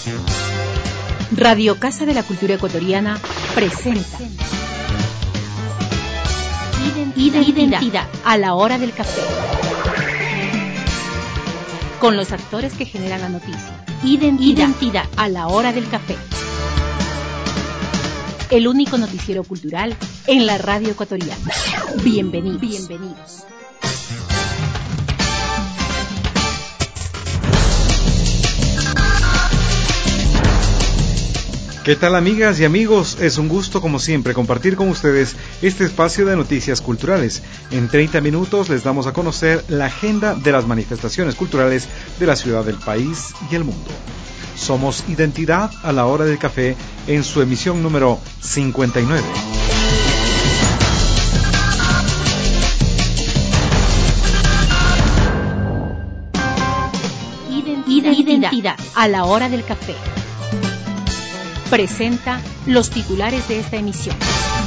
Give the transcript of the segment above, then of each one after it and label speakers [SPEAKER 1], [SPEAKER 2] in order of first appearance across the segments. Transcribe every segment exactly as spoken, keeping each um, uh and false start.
[SPEAKER 1] Radio Casa de la Cultura Ecuatoriana presenta Identidad, Identidad a la hora del café. Con los actores que generan la noticia. Identidad, Identidad a la hora del café. El único noticiero cultural en la radio ecuatoriana. Bienvenidos. Bienvenidos.
[SPEAKER 2] ¿Qué tal, amigas y amigos? Es un gusto, como siempre, compartir con ustedes este espacio de noticias culturales. En treinta minutos les damos a conocer la agenda de las manifestaciones culturales de la ciudad, del país y el mundo. Somos Identidad a la hora del café en su emisión número cincuenta y nueve.
[SPEAKER 1] Identidad, Identidad a la hora del café. Presenta los titulares de esta emisión.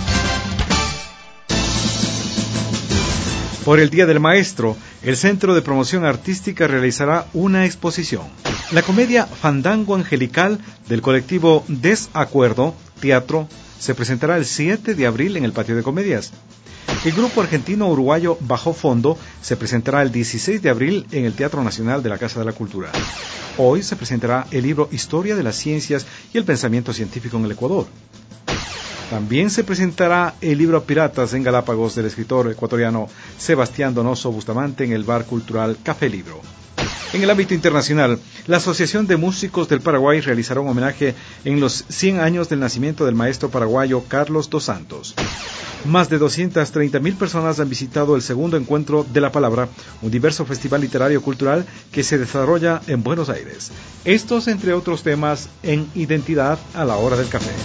[SPEAKER 2] Por el Día del Maestro, el Centro de Promoción Artística realizará una exposición. La comedia Fandango Angelical del colectivo Desacuerdo Teatro se presentará el siete de abril en el Patio de Comedias. El grupo argentino-uruguayo Bajo Fondo se presentará el dieciséis de abril en el Teatro Nacional de la Casa de la Cultura. Hoy se presentará el libro Historia de las Ciencias y el Pensamiento Científico en el Ecuador. También se presentará el libro Piratas en Galápagos del escritor ecuatoriano Sebastián Donoso Bustamante en el Bar Cultural Café Libro. En el ámbito internacional, la Asociación de Músicos del Paraguay realizará un homenaje en los cien años del nacimiento del maestro paraguayo Carlos dos Santos. Más de doscientas treinta mil personas han visitado el segundo encuentro de la palabra, un diverso festival literario cultural que se desarrolla en Buenos Aires. Estos, entre otros temas, en Identidad a la hora del café.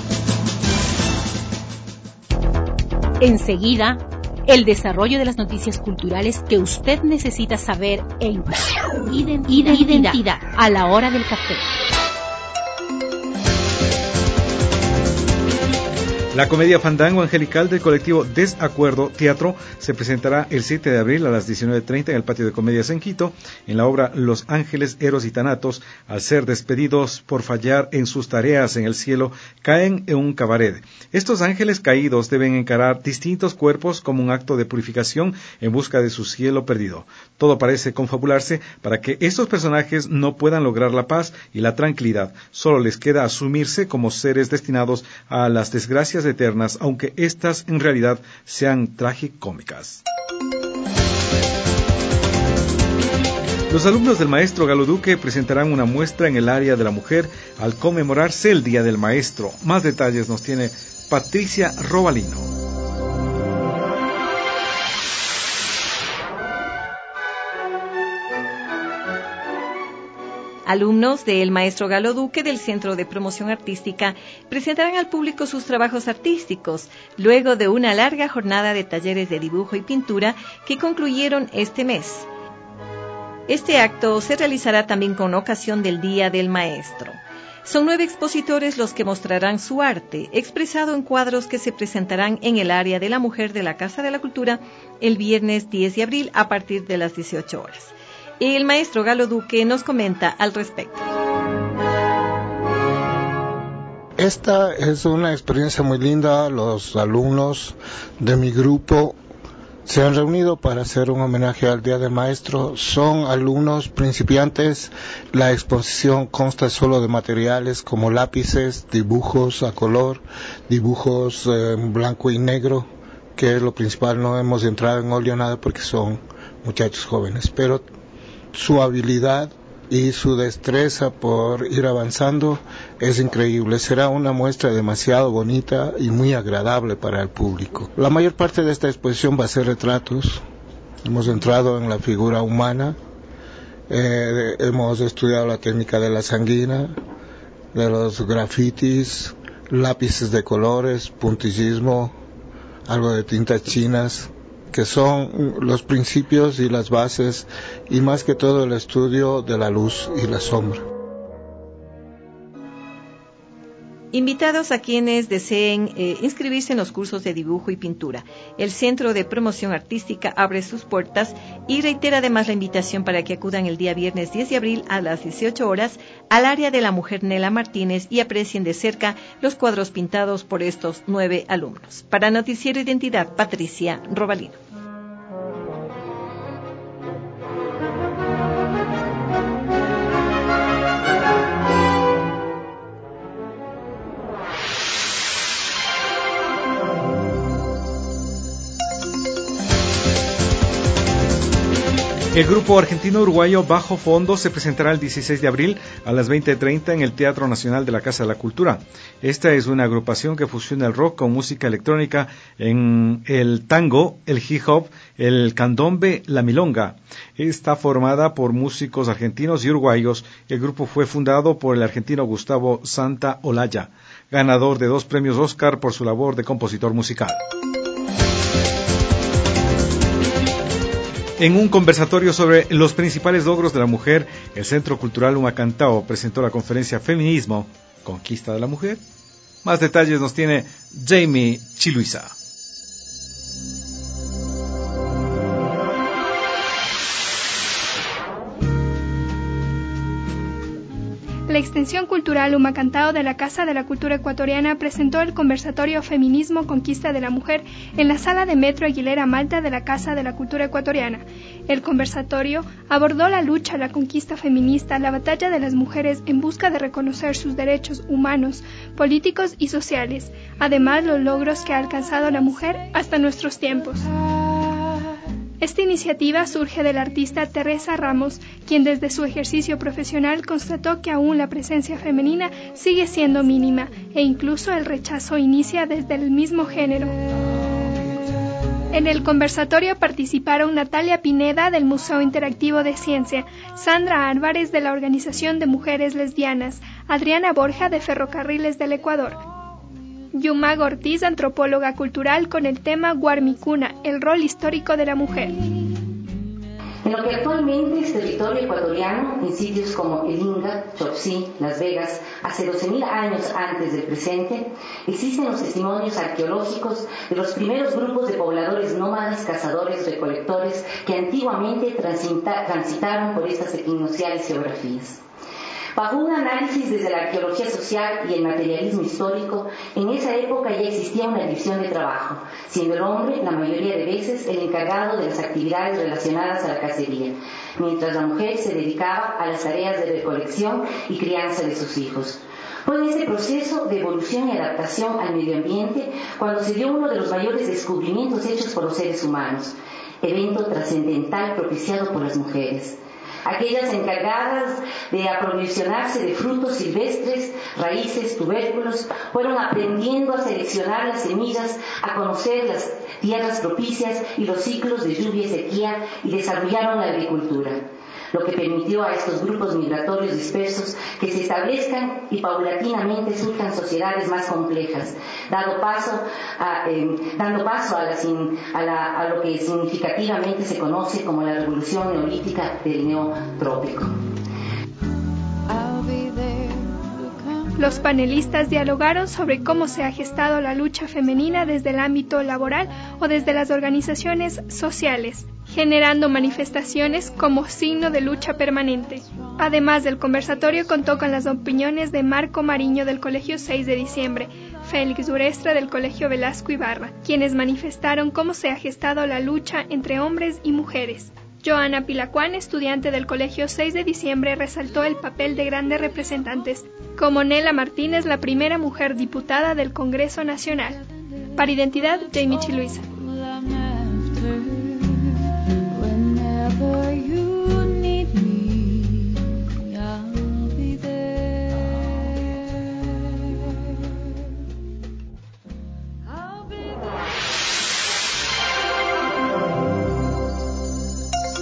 [SPEAKER 1] Enseguida, el desarrollo de las noticias culturales que usted necesita saber en Identidad, Identidad a la hora del café.
[SPEAKER 2] La comedia Fandango Angelical del colectivo Desacuerdo Teatro se presentará el siete de abril a las diecinueve treinta en el Patio de Comedias en Quito. En la obra Los ángeles, Eros y Thanatos, al ser despedidos por fallar en sus tareas en el cielo, caen en un cabaret. Estos ángeles caídos deben encarar distintos cuerpos como un acto de purificación en busca de su cielo perdido. Todo parece confabularse para que estos personajes no puedan lograr la paz y la tranquilidad. Solo les queda asumirse como seres destinados a las desgracias eternas, aunque estas en realidad sean tragicómicas. Los alumnos del maestro Galo Duque presentarán una muestra en el área de la mujer al conmemorarse el Día del Maestro. Más detalles nos tiene Patricia Robalino.
[SPEAKER 3] Alumnos del maestro Galo Duque del Centro de Promoción Artística presentarán al público sus trabajos artísticos, luego de una larga jornada de talleres de dibujo y pintura que concluyeron este mes. Este acto se realizará también con ocasión del Día del Maestro. Son nueve expositores los que mostrarán su arte, expresado en cuadros que se presentarán en el área de la mujer de la Casa de la Cultura el viernes diez de abril a partir de las dieciocho horas. El maestro Galo Duque nos comenta al respecto.
[SPEAKER 4] Esta es una experiencia muy linda. Los alumnos de mi grupo se han reunido para hacer un homenaje al Día del Maestro. Son alumnos principiantes. La exposición consta solo de materiales como lápices, dibujos a color, dibujos eh, en blanco y negro, que es lo principal. No hemos entrado en óleo nada porque son muchachos jóvenes, pero su habilidad y su destreza por ir avanzando es increíble. Será una muestra demasiado bonita y muy agradable para el público. La mayor parte de esta exposición va a ser retratos. Hemos entrado en la figura humana, eh, hemos estudiado la técnica de la sanguina, de los grafitis, lápices de colores, puntillismo, algo de tintas chinas, que son los principios y las bases, y más que todo el estudio de la luz y la sombra.
[SPEAKER 3] Invitados a quienes deseen eh, inscribirse en los cursos de dibujo y pintura. El Centro de Promoción Artística abre sus puertas y reitera además la invitación para que acudan el día viernes diez de abril a las dieciocho horas al área de la mujer Nela Martínez y aprecien de cerca los cuadros pintados por estos nueve alumnos. Para Noticiero Identidad, Patricia Robalino.
[SPEAKER 2] El grupo argentino-uruguayo Bajo Fondo se presentará el dieciséis de abril a las veinte treinta en el Teatro Nacional de la Casa de la Cultura. Esta es una agrupación que fusiona el rock con música electrónica en el tango, el hip hop, el candombe, la milonga. Está formada por músicos argentinos y uruguayos. El grupo fue fundado por el argentino Gustavo Santaolalla, ganador de dos premios Oscar por su labor de compositor musical. En un conversatorio sobre los principales logros de la mujer, el Centro Cultural Humacantao presentó la conferencia Feminismo, Conquista de la Mujer. Más detalles nos tiene Jamie Chiluisa.
[SPEAKER 5] La Extensión Cultural Humacantao de la Casa de la Cultura Ecuatoriana presentó el conversatorio Feminismo, Conquista de la Mujer en la Sala de Metro Aguilera Malta de la Casa de la Cultura Ecuatoriana. El conversatorio abordó la lucha, la conquista feminista, la batalla de las mujeres en busca de reconocer sus derechos humanos, políticos y sociales, además los logros que ha alcanzado la mujer hasta nuestros tiempos. Esta iniciativa surge de la artista Teresa Ramos, quien desde su ejercicio profesional constató que aún la presencia femenina sigue siendo mínima e incluso el rechazo inicia desde el mismo género. En el conversatorio participaron Natalia Pineda del Museo Interactivo de Ciencia, Sandra Álvarez de la Organización de Mujeres Lesbianas, Adriana Borja de Ferrocarriles del Ecuador, Yumaga Ortiz, antropóloga cultural, con el tema Guarmicuna, el rol histórico de la mujer.
[SPEAKER 6] En lo que actualmente es territorio ecuatoriano, en sitios como el Inga, Chopsí, Las Vegas, hace doce mil años antes del presente, existen los testimonios arqueológicos de los primeros grupos de pobladores nómadas, cazadores, recolectores, que antiguamente transita, transitaron por estas equinocciales geografías. Bajo un análisis desde la arqueología social y el materialismo histórico, en esa época ya existía una división de trabajo, siendo el hombre, la mayoría de veces, el encargado de las actividades relacionadas a la cacería, mientras la mujer se dedicaba a las tareas de recolección y crianza de sus hijos. Fue en ese proceso de evolución y adaptación al medio ambiente cuando se dio uno de los mayores descubrimientos hechos por los seres humanos, evento trascendental propiciado por las mujeres. Aquellas encargadas de aprovisionarse de frutos silvestres, raíces, tubérculos, fueron aprendiendo a seleccionar las semillas, a conocer las tierras propicias y los ciclos de lluvia y sequía, y desarrollaron la agricultura, lo que permitió a estos grupos migratorios dispersos que se establezcan y paulatinamente surjan sociedades más complejas, dando paso a, eh, dando paso a, la, a, la, a lo que significativamente se conoce como la revolución neolítica del neotrópico.
[SPEAKER 5] Los panelistas dialogaron sobre cómo se ha gestado la lucha femenina desde el ámbito laboral o desde las organizaciones sociales, generando manifestaciones como signo de lucha permanente. Además, del conversatorio contó con las opiniones de Marco Mariño del Colegio seis de diciembre, Félix Urestra del Colegio Velasco Ibarra, quienes manifestaron cómo se ha gestado la lucha entre hombres y mujeres. Joana Pilacuán, estudiante del Colegio seis de diciembre, resaltó el papel de grandes representantes, como Nela Martínez, la primera mujer diputada del Congreso Nacional. Para Identidad, Jamie Chiluisa.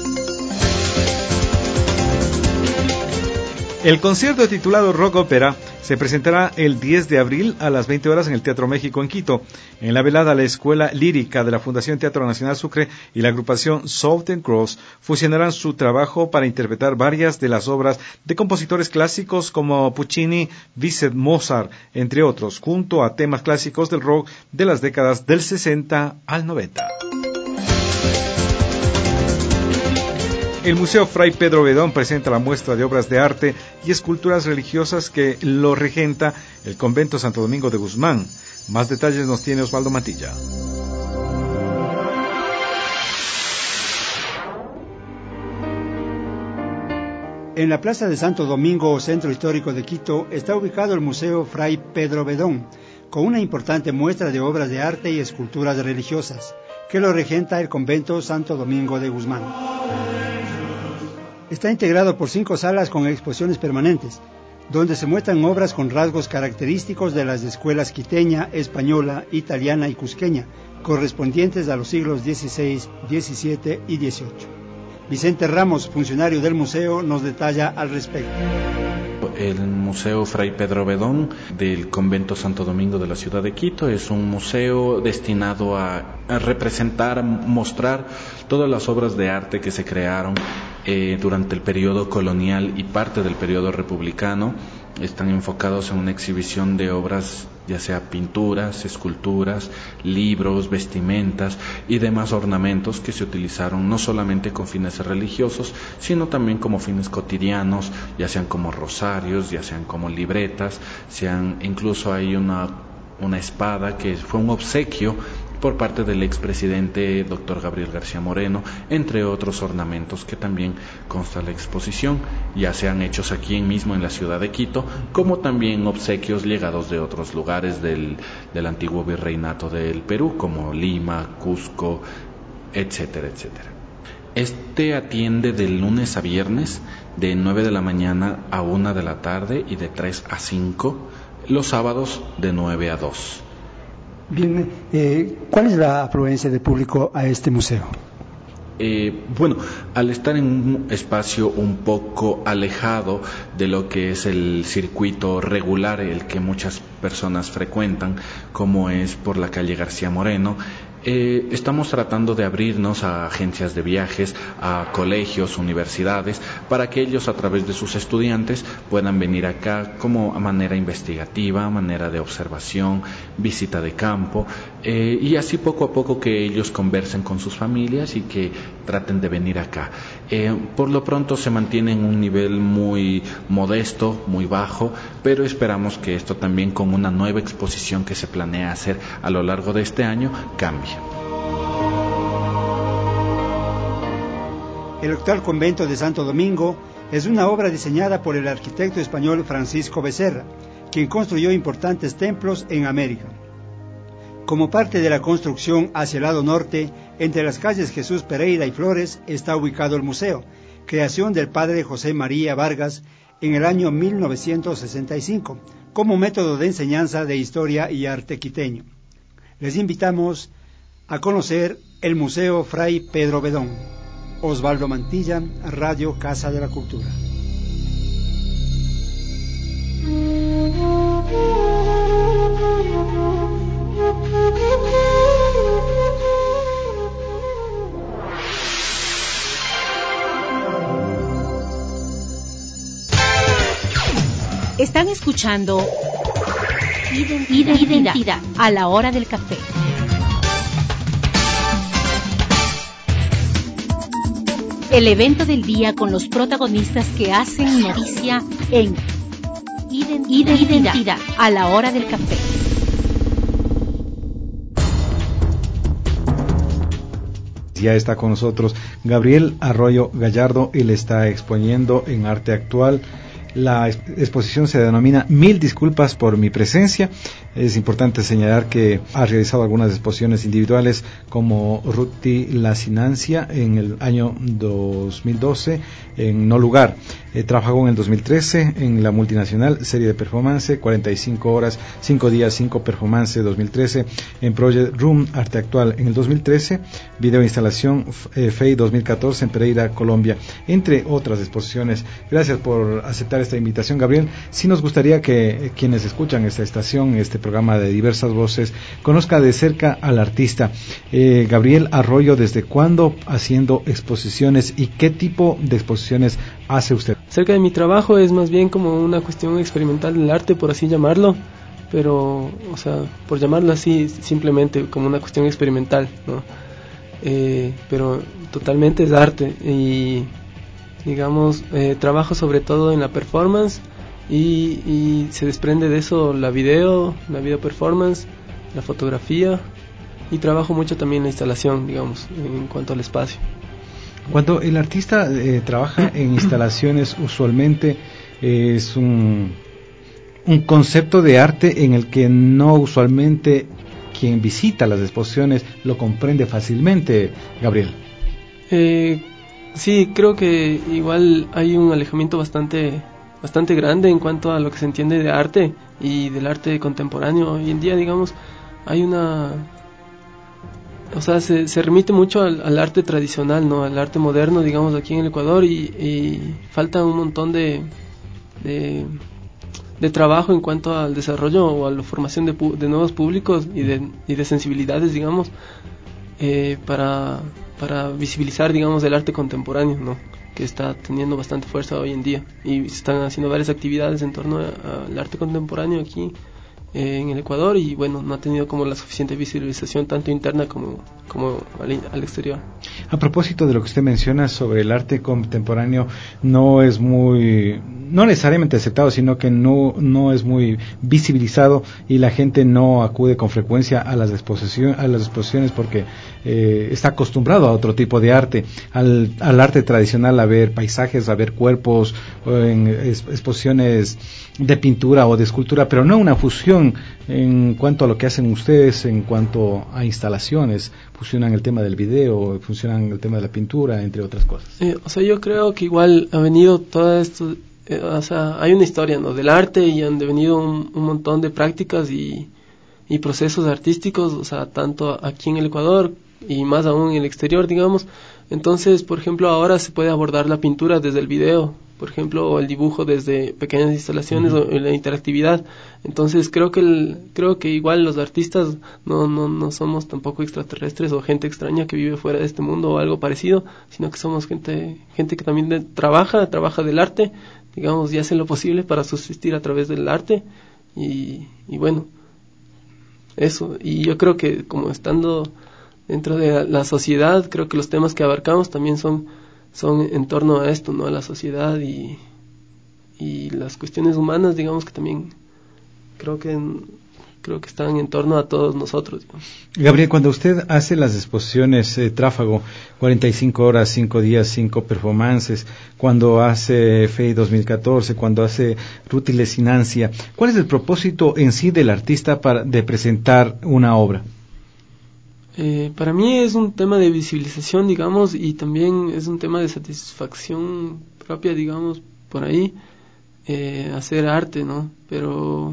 [SPEAKER 2] El concierto titulado Rock Ópera se presentará el diez de abril a las veinte horas en el Teatro México en Quito. En la velada, la Escuela Lírica de la Fundación Teatro Nacional Sucre y la agrupación Southern Cross fusionarán su trabajo para interpretar varias de las obras de compositores clásicos como Puccini, Bizet, Mozart, entre otros, junto a temas clásicos del rock de las décadas del sesenta al noventa. El Museo Fray Pedro Bedón presenta la muestra de obras de arte y esculturas religiosas que lo regenta el Convento Santo Domingo de Guzmán. Más detalles nos tiene Osvaldo Mantilla.
[SPEAKER 7] En la Plaza de Santo Domingo, centro histórico de Quito, está ubicado el Museo Fray Pedro Bedón, con una importante muestra de obras de arte y esculturas religiosas, que lo regenta el Convento Santo Domingo de Guzmán. Está integrado por cinco salas con exposiciones permanentes, donde se muestran obras con rasgos característicos de las escuelas quiteña, española, italiana y cusqueña, correspondientes a los siglos dieciséis, diecisiete y dieciocho. Vicente Ramos, funcionario del museo, nos detalla al respecto.
[SPEAKER 8] El Museo Fray Pedro Bedón del Convento Santo Domingo de la ciudad de Quito es un museo destinado a, a representar, a mostrar todas las obras de arte que se crearon eh, durante el periodo colonial y parte del periodo republicano. Están enfocados en una exhibición de obras, ya sea pinturas, esculturas, libros, vestimentas y demás ornamentos que se utilizaron no solamente con fines religiosos, sino también como fines cotidianos, ya sean como rosarios, ya sean como libretas, sean, incluso hay una, una espada que fue un obsequio por parte del expresidente doctor Gabriel García Moreno, entre otros ornamentos que también consta la exposición, ya sean hechos aquí mismo en la ciudad de Quito, como también obsequios llegados de otros lugares del, del antiguo virreinato del Perú, como Lima, Cusco, etcétera, etcétera. Este atiende de lunes a viernes, de nueve de la mañana a una de la tarde y de tres a cinco, los sábados de nueve a dos.
[SPEAKER 7] Bien, eh, ¿cuál es la afluencia de público a este museo?
[SPEAKER 8] Eh, bueno, al estar en un espacio un poco alejado de lo que es el circuito regular, el que muchas personas frecuentan, como es por la calle García Moreno, Eh, estamos tratando de abrirnos a agencias de viajes, a colegios, universidades, para que ellos a través de sus estudiantes puedan venir acá como a manera investigativa, manera de observación, visita de campo, eh, y así poco a poco que ellos conversen con sus familias y que traten de venir acá. Eh, por lo pronto se mantiene en un nivel muy modesto, muy bajo, pero esperamos que esto también con una nueva exposición que se planea hacer a lo largo de este año cambie.
[SPEAKER 7] El actual convento de Santo Domingo es una obra diseñada por el arquitecto español Francisco Becerra, quien construyó importantes templos en América. Como parte de la construcción hacia el lado norte, entre las calles Jesús Pereira y Flores, está ubicado el museo, creación del padre José María Vargas en el año mil novecientos sesenta y cinco, como método de enseñanza de historia y arte quiteño. Les invitamos a conocer el Museo Fray Pedro Bedón. Osvaldo Mantilla, Radio Casa de la Cultura.
[SPEAKER 1] Están escuchando Identidad, Identidad a la hora del café. El evento del día con los protagonistas que hacen noticia en Identidad, Identidad a la hora del café.
[SPEAKER 2] Ya está con nosotros Gabriel Arroyo Gallardo, él está exponiendo en Arte Actual. La exposición se denomina Mil disculpas por mi presencia. Es importante señalar que ha realizado algunas exposiciones individuales como Ruti La Sinancia en el año dos mil doce en No Lugar. Eh, trabajó en el dos mil trece en la multinacional serie de performance, cuarenta y cinco horas, cinco días, cinco performance dos mil trece en Project Room Arte Actual en el dos mil trece, video instalación eh, F E I dos mil catorce en Pereira, Colombia, entre otras exposiciones. Gracias por aceptar aceptar esta invitación, Gabriel. Sí nos gustaría que eh, quienes escuchan esta estación, este programa de Diversas Voces, conozca de cerca al artista. Eh, Gabriel Arroyo, ¿desde cuándo haciendo exposiciones y qué tipo de exposiciones hace usted?
[SPEAKER 9] Cerca de mi trabajo es más bien como una cuestión experimental del arte, por así llamarlo, pero, o sea, por llamarlo así, simplemente como una cuestión experimental, ¿no? Eh, pero totalmente es arte y, digamos, eh, trabajo sobre todo en la performance y, y se desprende de eso la video, la video performance, la fotografía, y trabajo mucho también la instalación, digamos, en cuanto al espacio.
[SPEAKER 2] Cuando el artista eh, trabaja en instalaciones, usualmente eh, es un, un concepto de arte en el que no usualmente quien visita las exposiciones lo comprende fácilmente, Gabriel.
[SPEAKER 9] Eh, sí, creo que igual hay un alejamiento bastante bastante grande en cuanto a lo que se entiende de arte y del arte contemporáneo. Hoy en día, digamos, hay una... O sea, se, se remite mucho al, al arte tradicional, ¿no? Al arte moderno, digamos, aquí en el Ecuador, y, y falta un montón de, de, de trabajo en cuanto al desarrollo o a la formación de, de nuevos públicos y de, y de sensibilidades, digamos, eh, para, para visibilizar, digamos, el arte contemporáneo, ¿no? Que está teniendo bastante fuerza hoy en día, y se están haciendo varias actividades en torno al arte contemporáneo aquí en el Ecuador, y bueno, no ha tenido como la suficiente visibilización tanto interna como, como al, al exterior.
[SPEAKER 2] A propósito de lo que usted menciona sobre el arte contemporáneo, no es muy, no necesariamente aceptado, sino que no, no es muy visibilizado, y la gente no acude con frecuencia a las exposiciones, a las exposiciones porque eh, está acostumbrado a otro tipo de arte, al, al arte tradicional, a ver paisajes, a ver cuerpos, en exposiciones de pintura o de escultura, pero no una fusión en cuanto a lo que hacen ustedes, en cuanto a instalaciones. Fusionan el tema del video, fusionan el tema de la pintura, entre otras cosas.
[SPEAKER 9] Eh, o sea, yo creo que igual ha venido todo esto, eh, o sea, hay una historia, ¿no?, del arte, y han venido un, un montón de prácticas y, y procesos artísticos, o sea, tanto aquí en el Ecuador y más aún en el exterior, digamos. Entonces, por ejemplo, ahora se puede abordar la pintura desde el video, por ejemplo, o el dibujo desde pequeñas instalaciones, uh-huh. o la interactividad. Entonces creo que el, creo que igual los artistas no, no, no somos tampoco extraterrestres o gente extraña que vive fuera de este mundo o algo parecido, sino que somos gente, gente que también de, trabaja, trabaja del arte, digamos, y hace lo posible para subsistir a través del arte, y, y bueno, eso. Y yo creo que como estando dentro de la sociedad, creo que los temas que abarcamos también son son en torno a esto, ¿no?, a la sociedad y, y las cuestiones humanas, digamos, que también creo que creo que están en torno a todos nosotros, digamos.
[SPEAKER 2] Gabriel, cuando usted hace las exposiciones eh, Tráfago, cuarenta y cinco horas, cinco días, cinco performances, cuando hace F E I dos mil catorce, cuando hace Rutilesinancia, ¿cuál es el propósito en sí del artista para de presentar una obra?
[SPEAKER 9] Eh, para mí es un tema de visibilización, digamos, y también es un tema de satisfacción propia, digamos, por ahí, eh, hacer arte, ¿no? Pero,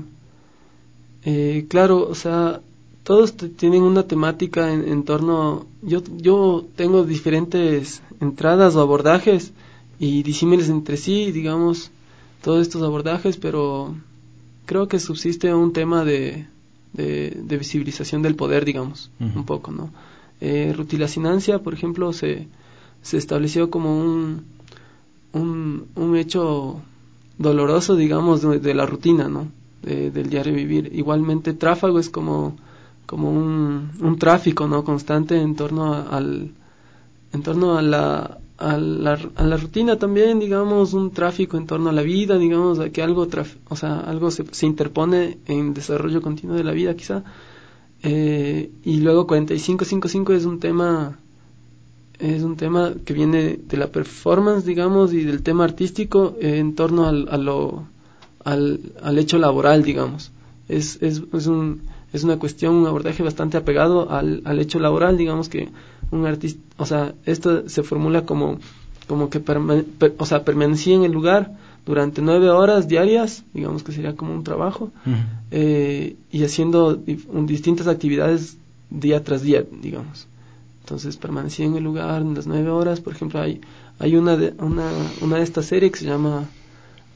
[SPEAKER 9] eh, claro, o sea, todos t- tienen una temática en, en torno, yo, yo tengo diferentes entradas o abordajes y disímiles entre sí, digamos, todos estos abordajes, pero creo que subsiste un tema de... De, de visibilización del poder, digamos, uh-huh. un poco, ¿no? Eh, Rutilesinancia, por ejemplo, se, se estableció como un, un, un hecho doloroso, digamos, de, de la rutina, ¿no?, de, del diario vivir. Igualmente, Tráfago es como, como un, un tráfico, ¿no?, constante en torno a, al, en torno a la, a la, a la rutina también, digamos, un tráfico en torno a la vida, digamos, a que algo, traf- o sea, algo se, se interpone en desarrollo continuo de la vida, quizá. Eh, y luego cuarenta y cinco cincuenta y cinco es un tema, es un tema que viene de la performance, digamos, y del tema artístico, eh, en torno al, a lo, al, al hecho laboral, digamos. Es, es, es un, es una cuestión, un abordaje bastante apegado al, al hecho laboral, digamos, que un artista, o sea, esto se formula como, como que permane- per, o sea, permanecía en el lugar durante nueve horas diarias, digamos que sería como un trabajo, uh-huh. eh, y haciendo dif- un, distintas actividades día tras día, digamos. Entonces permanecía en el lugar en las nueve horas. Por ejemplo, hay, hay una de, una, una de estas series que se llama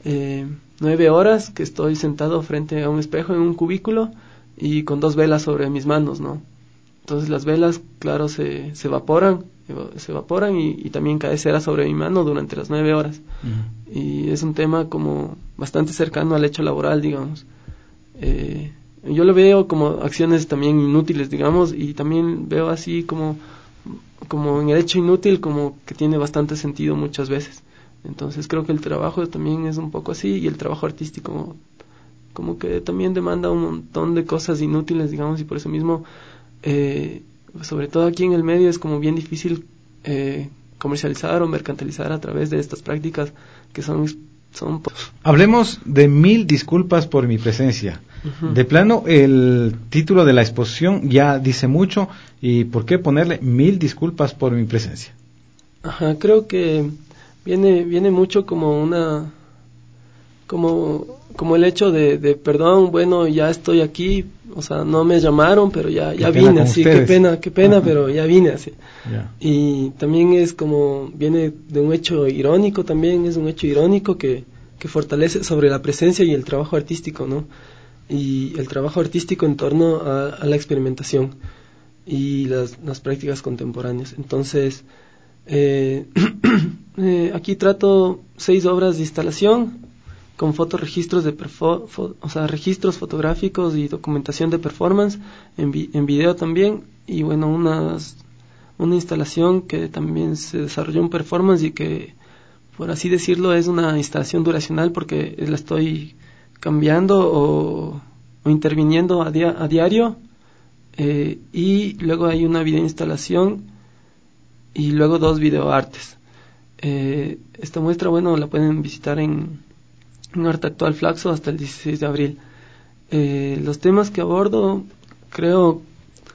[SPEAKER 9] eh, nueve horas que estoy sentado frente a un espejo en un cubículo y con dos velas sobre mis manos, ¿no? Entonces las velas, claro, se, se evaporan, se evaporan y, y también cae cera sobre mi mano durante las nueve horas. Uh-huh. Y es un tema como bastante cercano al hecho laboral, digamos. Eh, yo lo veo como acciones también inútiles, digamos, y también veo así como, como en el hecho inútil, como que tiene bastante sentido muchas veces. Entonces creo que el trabajo también es un poco así, y el trabajo artístico como que también demanda un montón de cosas inútiles, digamos, y por eso mismo, eh, sobre todo aquí en el medio, es como bien difícil eh, comercializar o mercantilizar a través de estas prácticas que son... son
[SPEAKER 2] Hablemos de Mil disculpas por mi presencia. Uh-huh. De plano, el título de la exposición ya dice mucho, y ¿por qué ponerle Mil disculpas por mi presencia?
[SPEAKER 9] Ajá, creo que viene viene mucho como una como como el hecho de, de perdón, bueno, ya estoy aquí, o sea, no me llamaron, pero ya ya vine, así, qué pena, qué pena, uh-huh. pero ya vine, así. Yeah. Y también es como viene de un hecho irónico, también es un hecho irónico que que fortalece sobre la presencia y el trabajo artístico, ¿no? Y el trabajo artístico en torno a, a la experimentación y las, las prácticas contemporáneas. Entonces, eh, eh, aquí trato seis obras de instalación con fotorregistros de perfo, fo, o sea, registros fotográficos y documentación de performance en, vi, en video también, y bueno, unas, una instalación que también se desarrolló en performance y que, por así decirlo, es una instalación duracional porque la estoy cambiando o, o interviniendo a, dia, a diario, eh, y luego hay una video instalación y luego dos videoartes. Eh, esta muestra, bueno, la pueden visitar en, en Arte Actual Flaxo hasta el dieciséis de abril. Eh, los temas que abordo, creo,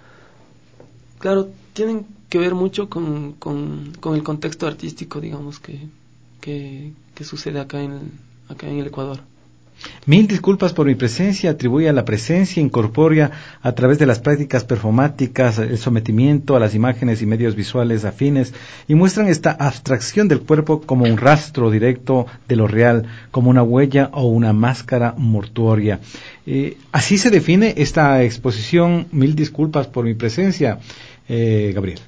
[SPEAKER 9] claro, tienen que ver mucho con, con, con el contexto artístico, digamos, que, que, que sucede acá en, acá en el Ecuador.
[SPEAKER 2] Mil disculpas por mi presencia atribuye a la presencia incorpórea a través de las prácticas performáticas, el sometimiento a las imágenes y medios visuales afines, y muestran esta abstracción del cuerpo como un rastro directo de lo real, como una huella o una máscara mortuoria. Eh, así se define esta exposición, Mil disculpas por mi presencia, eh, Gabriel.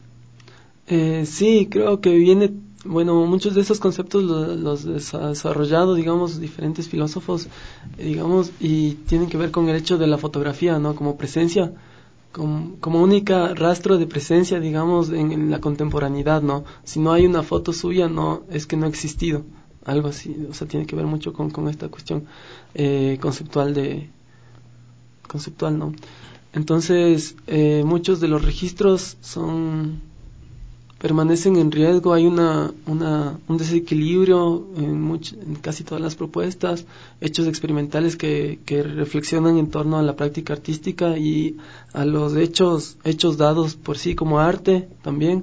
[SPEAKER 9] Eh, sí, creo que viene... Bueno, muchos de esos conceptos los, los ha desarrollado, digamos, diferentes filósofos, digamos, y tienen que ver con el hecho de la fotografía, ¿no? Como presencia, como, como única rastro de presencia, digamos, en, en la contemporaneidad, ¿no? Si no hay una foto suya, no, es que no ha existido, algo así, o sea, tiene que ver mucho con, con esta cuestión eh, conceptual de, conceptual, ¿no? Entonces, eh, muchos de los registros son... permanecen en riesgo, hay una, una un desequilibrio en, much, en casi todas las propuestas, hechos experimentales que, que reflexionan en torno a la práctica artística y a los hechos hechos dados por sí como arte también.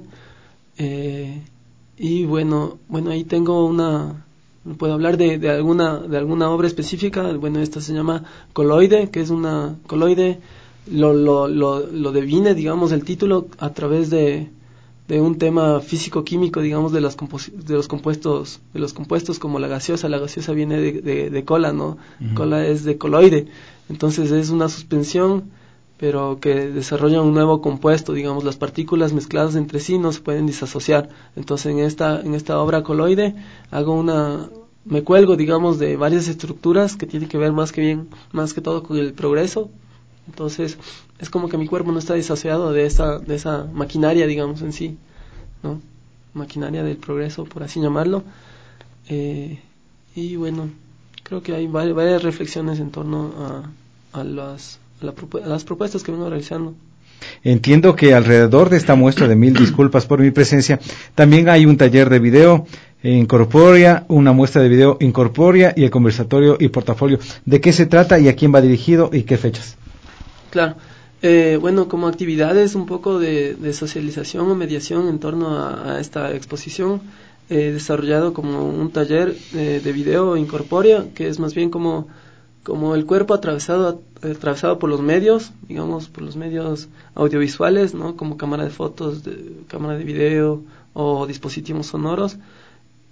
[SPEAKER 9] Eh, y bueno, bueno ahí tengo una, puedo hablar de, de alguna de alguna obra específica. Bueno, esta se llama Coloide, que es una coloide, lo lo lo, lo devine, digamos, el título a través de de un tema físico-químico, digamos, de los, compos- de los compuestos, de los compuestos como la gaseosa. La gaseosa viene de, de, de cola, ¿no? Uh-huh. Cola es de coloide, entonces es una suspensión, pero que desarrolla un nuevo compuesto, digamos, las partículas mezcladas entre sí no se pueden disasociar. Entonces en esta, en esta obra coloide hago una, me cuelgo, digamos, de varias estructuras que tienen que ver más que bien, más que todo con el progreso. Entonces es como que mi cuerpo no está disasociado de esa de esa maquinaria, digamos, en sí, ¿no? Maquinaria del progreso, por así llamarlo. Eh, y bueno, creo que hay varias, varias reflexiones en torno a, a, las, a, la, a las propuestas que vengo realizando.
[SPEAKER 2] Entiendo que alrededor de esta muestra de Mil disculpas por mi presencia también hay un taller de video incorpórea, una muestra de video incorpórea y el conversatorio y portafolio. ¿De qué se trata y a quién va dirigido y qué fechas?
[SPEAKER 9] Claro, eh, bueno, como actividades un poco de, de socialización o mediación en torno a, a esta exposición, he desarrollado como un taller eh, de video incorpórea, que es más bien como, como el cuerpo atravesado, atravesado por los medios, digamos, por los medios audiovisuales, ¿no? Como cámara de fotos, de, cámara de video o dispositivos sonoros,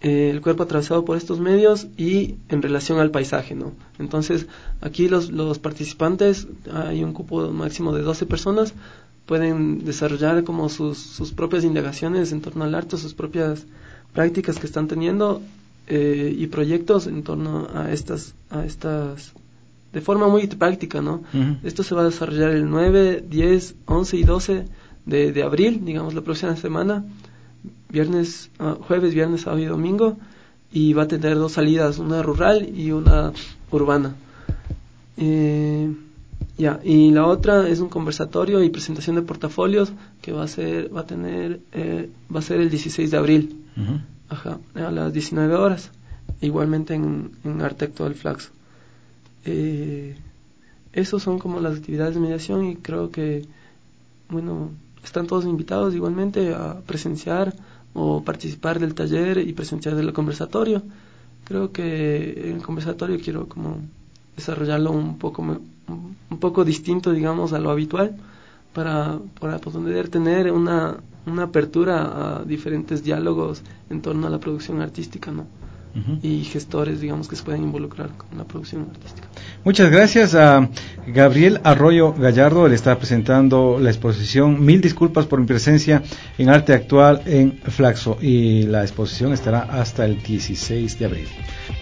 [SPEAKER 9] eh, el cuerpo atravesado por estos medios y en relación al paisaje, ¿no? Entonces, aquí los, los participantes, hay un cupo máximo de doce personas, pueden desarrollar como sus, sus propias indagaciones en torno al arte, sus propias prácticas que están teniendo eh, y proyectos en torno a estas, a estas, de forma muy práctica, ¿no? Uh-huh. Esto se va a desarrollar el nueve, diez, once y doce de, de abril, digamos la próxima semana, viernes, uh, jueves, viernes, sábado y domingo, y va a tener dos salidas, una rural y una urbana. Eh, Ya, y la otra es un conversatorio y presentación de portafolios que va a ser, va a tener, eh, va a ser el dieciséis de abril, uh-huh. Ajá, a las diecinueve horas, igualmente en, en Artecto del Flaxo. Eh, esos son como las actividades de mediación y creo que, bueno, están todos invitados igualmente a presenciar o participar del taller y presenciar del conversatorio. Creo que el conversatorio quiero como desarrollarlo un poco un poco distinto, digamos, a lo habitual, para, para poder tener una, una apertura a diferentes diálogos en torno a la producción artística, ¿no? Uh-huh. Y gestores, digamos, que se pueden involucrar con la producción artística.
[SPEAKER 2] Muchas gracias a Gabriel Arroyo Gallardo. Él está presentando la exposición Mil disculpas por mi presencia en Arte Actual en Flaxo, y la exposición estará hasta el dieciséis de abril.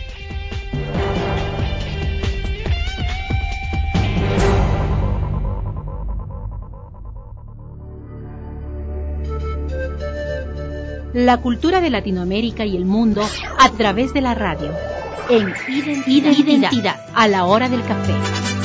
[SPEAKER 1] La cultura de Latinoamérica y el mundo a través de la radio. En Identidad, Identidad a la hora del café.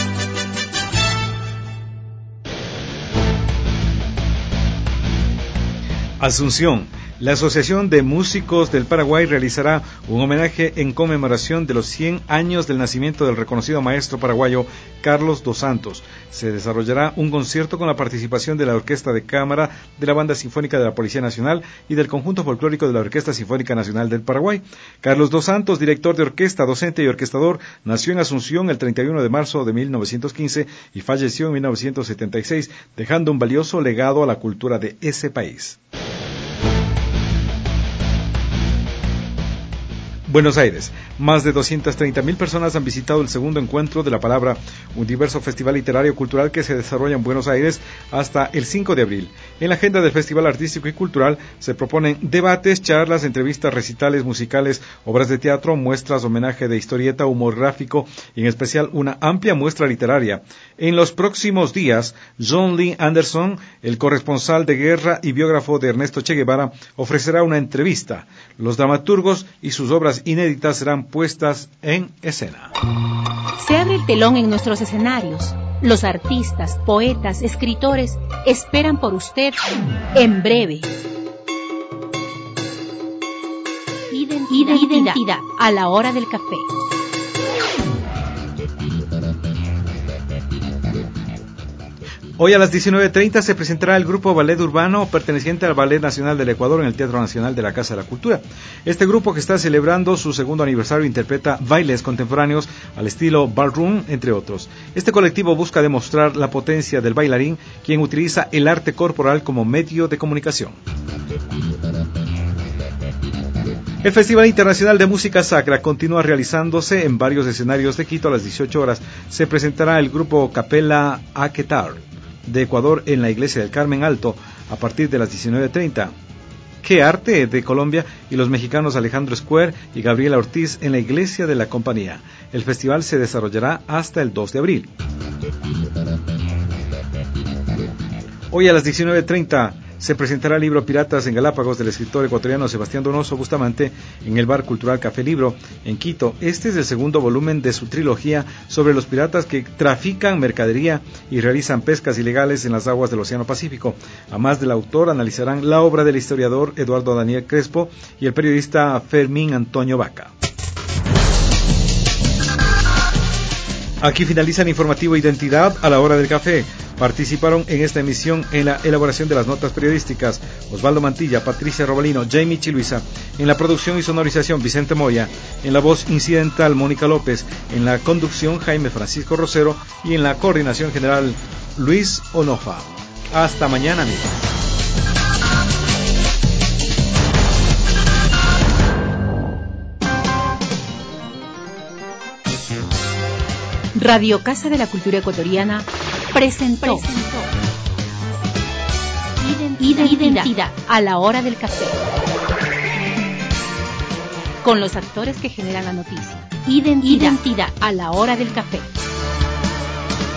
[SPEAKER 2] Asunción. La Asociación de Músicos del Paraguay realizará un homenaje en conmemoración de los cien años del nacimiento del reconocido maestro paraguayo Carlos Dos Santos. Se desarrollará un concierto con la participación de la Orquesta de Cámara, de la Banda Sinfónica de la Policía Nacional y del Conjunto Folclórico de la Orquesta Sinfónica Nacional del Paraguay. Carlos Dos Santos, director de orquesta, docente y orquestador, nació en Asunción el treinta y uno de marzo de mil novecientos quince y falleció en mil novecientos setenta y seis, dejando un valioso legado a la cultura de ese país. Buenos Aires. Más de doscientas treinta mil personas han visitado el segundo encuentro de la palabra, un diverso festival literario cultural que se desarrolla en Buenos Aires hasta el cinco de abril. En la agenda del Festival Artístico y Cultural se proponen debates, charlas, entrevistas, recitales musicales, obras de teatro, muestras, homenaje de historieta, humor gráfico y en especial una amplia muestra literaria. En los próximos días, John Lee Anderson, el corresponsal de guerra y biógrafo de Ernesto Che Guevara, ofrecerá una entrevista. Los dramaturgos y sus obras inéditas serán puestas en escena.
[SPEAKER 1] Se abre el telón en nuestros escenarios. Los artistas, poetas, escritores esperan por usted en breve. Identidad, Identidad a la hora del café.
[SPEAKER 2] Hoy a las diecinueve treinta se presentará el grupo Ballet Urbano perteneciente al Ballet Nacional del Ecuador en el Teatro Nacional de la Casa de la Cultura. Este grupo, que está celebrando su segundo aniversario, interpreta bailes contemporáneos al estilo ballroom, entre otros. Este colectivo busca demostrar la potencia del bailarín, quien utiliza el arte corporal como medio de comunicación. El Festival Internacional de Música Sacra continúa realizándose en varios escenarios de Quito. A las dieciocho horas se presentará el grupo Capella Aquetar de Ecuador en la Iglesia del Carmen Alto a partir de las diecinueve treinta. Qué Arte de Colombia y los mexicanos Alejandro Square y Gabriela Ortiz en la Iglesia de la Compañía. El festival se desarrollará hasta el dos de abril. Hoy a las diecinueve treinta se presentará el libro Piratas en Galápagos del escritor ecuatoriano Sebastián Donoso Bustamante en el Bar Cultural Café Libro en Quito. Este es el segundo volumen de su trilogía sobre los piratas que trafican mercadería y realizan pescas ilegales en las aguas del Océano Pacífico. Además del autor, analizarán la obra del historiador Eduardo Daniel Crespo y el periodista Fermín Antonio Vaca. Aquí finaliza el informativo Identidad a la hora del café. Participaron en esta emisión en la elaboración de las notas periodísticas Osvaldo Mantilla, Patricia Robalino, Jamie Chiluisa, en la producción y sonorización Vicente Moya, en la voz incidental Mónica López, en la conducción Jaime Francisco Rosero y en la coordinación general Luis Onofa. Hasta mañana, amigos.
[SPEAKER 1] Radio Casa de la Cultura Ecuatoriana presentó, presentó. Identidad, Identidad a la hora del café. Con los actores que generan la noticia. Identidad, Identidad a la hora del café.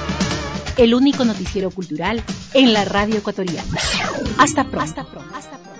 [SPEAKER 1] El único noticiero cultural en la radio ecuatoriana. Hasta pronto. Hasta pronto. Hasta pronto.